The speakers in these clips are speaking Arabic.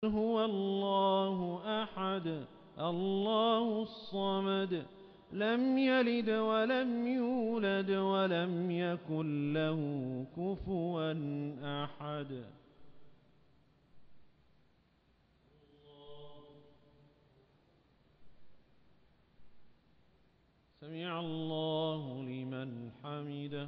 هو الله أحد الله الصمد لم يلد ولم يولد ولم يكن له كفوا أحد. سمع الله لمن حمده.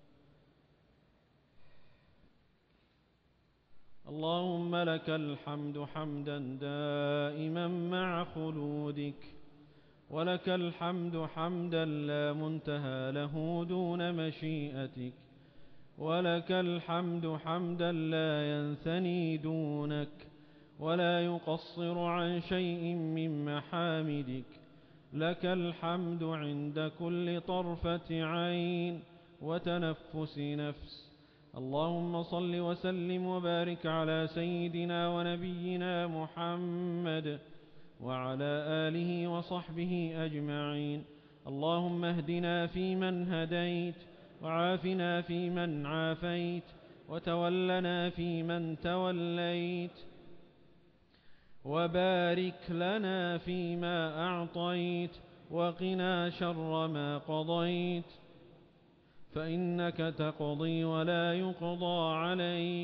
اللهم لك الحمد حمدا دائما مع خلودك، ولك الحمد حمدا لا منتهى له دون مشيئتك، ولك الحمد حمدا لا ينثني دونك ولا يقصر عن شيء من محامدك. لك الحمد عند كل طرفة عين وتنفس نفس. اللهم صل وسلم وبارك على سيدنا ونبينا محمد وعلى آله وصحبه أجمعين. اللهم اهدنا فيمن هديت، وعافنا فيمن عافيت، وتولنا فيمن توليت، وبارك لنا فيما أعطيت، وقنا شر ما قضيت، فإنك تقضي ولا يقضى عليك،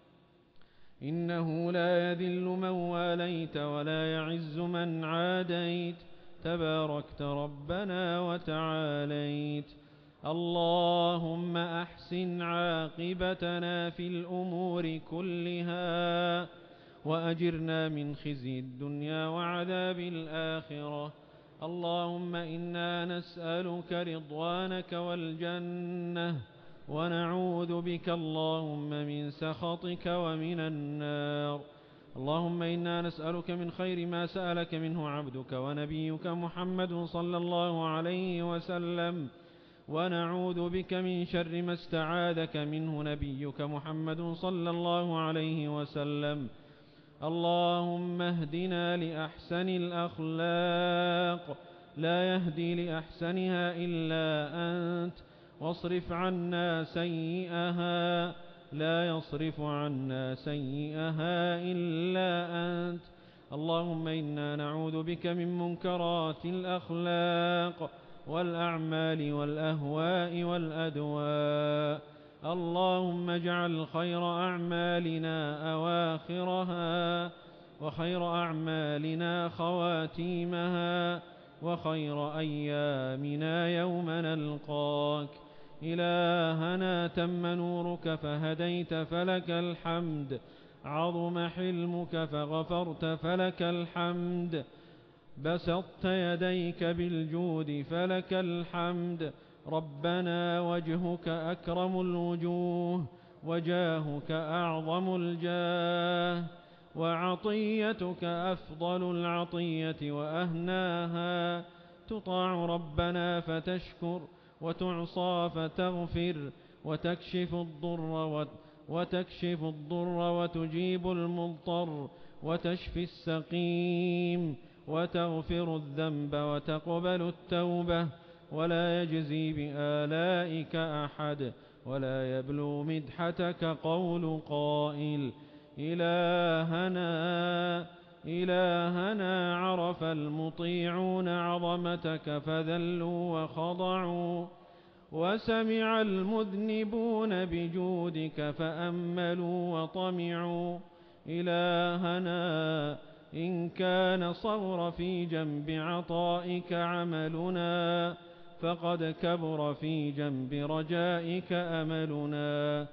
إنه لا يذل من واليت ولا يعز من عاديت، تباركت ربنا وتعاليت. اللهم أحسن عاقبتنا في الأمور كلها، وأجرنا من خزي الدنيا وعذاب الآخرة. اللهم إنا نسألك رضوانك والجنة، ونعوذ بك اللهم من سخطك ومن النار. اللهم إنا نسألك من خير ما سألك منه عبدك ونبيك محمد صلى الله عليه وسلم، ونعوذ بك من شر ما استعاذك منه نبيك محمد صلى الله عليه وسلم. اللهم اهدنا لأحسن الأخلاق، لا يهدي لأحسنها إلا أنت، واصرف عنا سيئها، لا يصرف عنا سيئها إلا أنت. اللهم إنا نعوذ بك من منكرات الأخلاق والأعمال والأهواء والأدواء. اللهم اجعل خير أعمالنا أواخرها، وخير أعمالنا خواتيمها، وخير أيامنا يوم نلقاك. إلهنا تم نورك فهديت فلك الحمد، عظم حلمك فغفرت فلك الحمد، بسطت يديك بالجود فلك الحمد. ربنا وجهك أكرم الوجوه، وجاهك أعظم الجاه، وعطيتك أفضل العطية وأهناها. تطاع ربنا فتشكر، وتعصى فتغفر، وتكشف الضر وتجيب المضطر، وتشفي السقيم، وتغفر الذنب وتقبل التوبة. ولا يجزي بآلائك أحد، ولا يبلو مدحتك قول قائل. إلهنا عرف المطيعون عظمتك فذلوا وخضعوا، وسمع المذنبون بجودك فأملوا وطمعوا. إلهنا إن كان صغر في جنب عطائك عملنا، فقد كبر في جنب رجائك أملنا.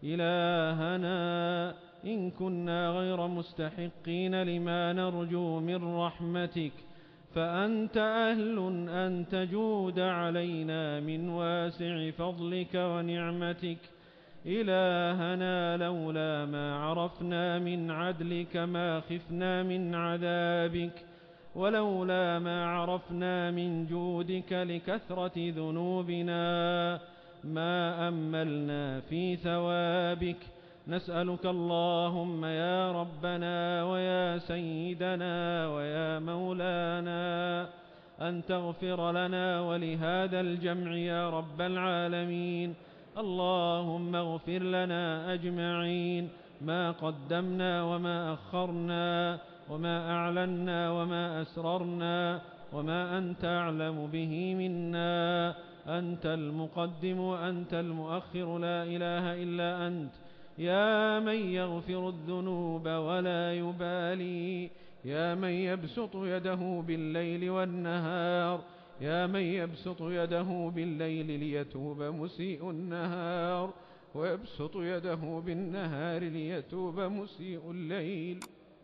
إلهنا إن كنا غير مستحقين لما نرجو من رحمتك، فأنت أهل أن تجود علينا من واسع فضلك ونعمتك. إلهنا لولا ما عرفنا من عدلك ما خفنا من عذابك، ولولا ما عرفنا من جودك لكثرة ذنوبنا ما أملنا في ثوابك. نسألك اللهم يا ربنا ويا سيدنا ويا مولانا أن تغفر لنا ولهذا الجمع يا رب العالمين. اللهم اغفر لنا أجمعين، ما قدمنا وما أخرنا وما أعلنا وما أسررنا وما أنت أعلم به منا. أنت المقدم وأنت المؤخر، لا إله إلا أنت. يا من يغفر الذنوب ولا يبالي، يا من يبسط يده بالليل والنهار، يا من يبسط يده بالليل ليتوب مسيء النهار، ويبسط يده بالنهار ليتوب مسيء الليل.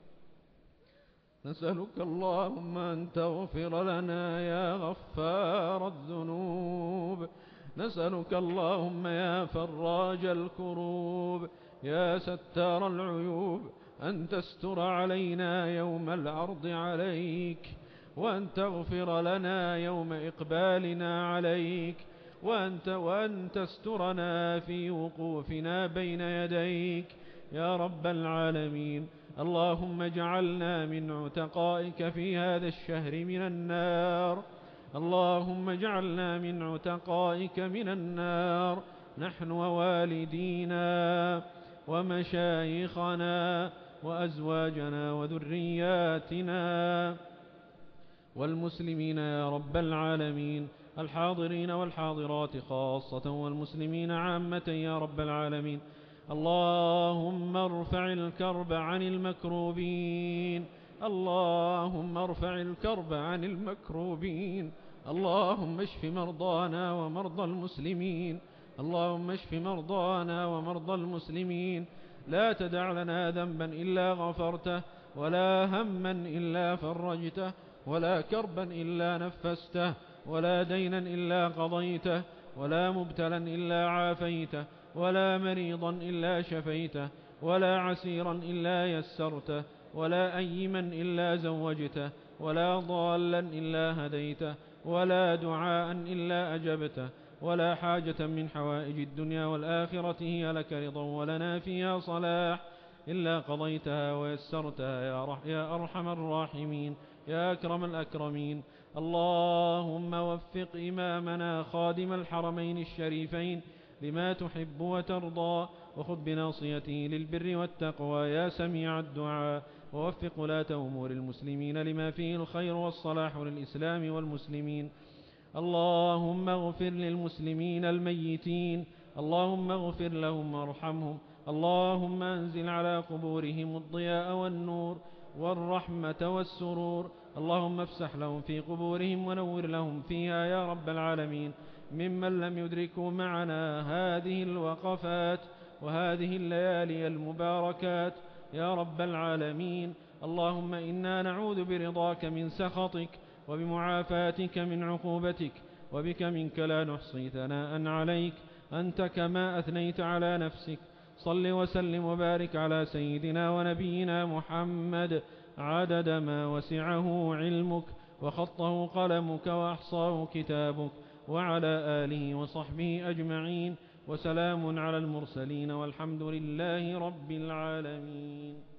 نسألك اللهم أن تغفر لنا يا غفار الذنوب. نسألك اللهم يا فراج الكروب، يا ستار العيوب، أن تستر علينا يوم العرض عليك، وأن تغفر لنا يوم إقبالنا عليك، وأن تسترنا في وقوفنا بين يديك يا رب العالمين. اللهم اجعلنا من عتقائك في هذا الشهر من النار، اللهم اجعلنا من عتقائك من النار، نحن ووالدينا ومشايخنا وأزواجنا وذرياتنا والمسلمين يا رب العالمين، الحاضرين والحاضرات خاصة والمسلمين عامة يا رب العالمين. اللهم ارفع الكرب عن المكروبين، اللهم ارفع الكرب عن المكروبين. اللهم اشف مرضانا ومرضى المسلمين، اللهم اشف مرضانا ومرضى المسلمين. لا تدع لنا ذنبا إلا غفرته، ولا هما إلا فرجته، ولا كربا إلا نفسته، ولا دينا إلا قضيته، ولا مبتلا إلا عافيته، ولا مريضا إلا شفيته، ولا عسيرا إلا يسرته، ولا أيما إلا زوجته، ولا ضالا إلا هديته، ولا دعاء إلا أجبته، ولا حاجة من حوائج الدنيا والآخرة هي لك رضا ولنا فيها صلاح إلا قضيتها ويسرتها يا أرحم الراحمين يا أكرم الأكرمين. اللهم وفق إمامنا خادم الحرمين الشريفين لما تحب وترضى، وخذ بناصيته للبر والتقوى يا سميع الدعاء، ووفق ولاة أمور المسلمين لما فيه الخير والصلاح للإسلام والمسلمين. اللهم اغفر للمسلمين الميتين، اللهم اغفر لهم وارحمهم، اللهم انزل على قبورهم الضياء والنور والرحمة والسرور، اللهم افسح لهم في قبورهم ونور لهم فيها يا رب العالمين. ممن لم يدركوا معنا هذه الوقفات وهذه الليالي المباركات يا رب العالمين، اللهم إنا نعوذ برضاك من سخطك وبمعافاتك من عقوبتك، وبك منك لا نحصي ثناء عليك أنت كما أثنيت على نفسك. صل وسلم وبارك على سيدنا ونبينا محمد عدد ما وسعه علمك وخطه قلمك وأحصاه كتابك، وعلى آله وصحبه أجمعين، وسلام على المرسلين والحمد لله رب العالمين.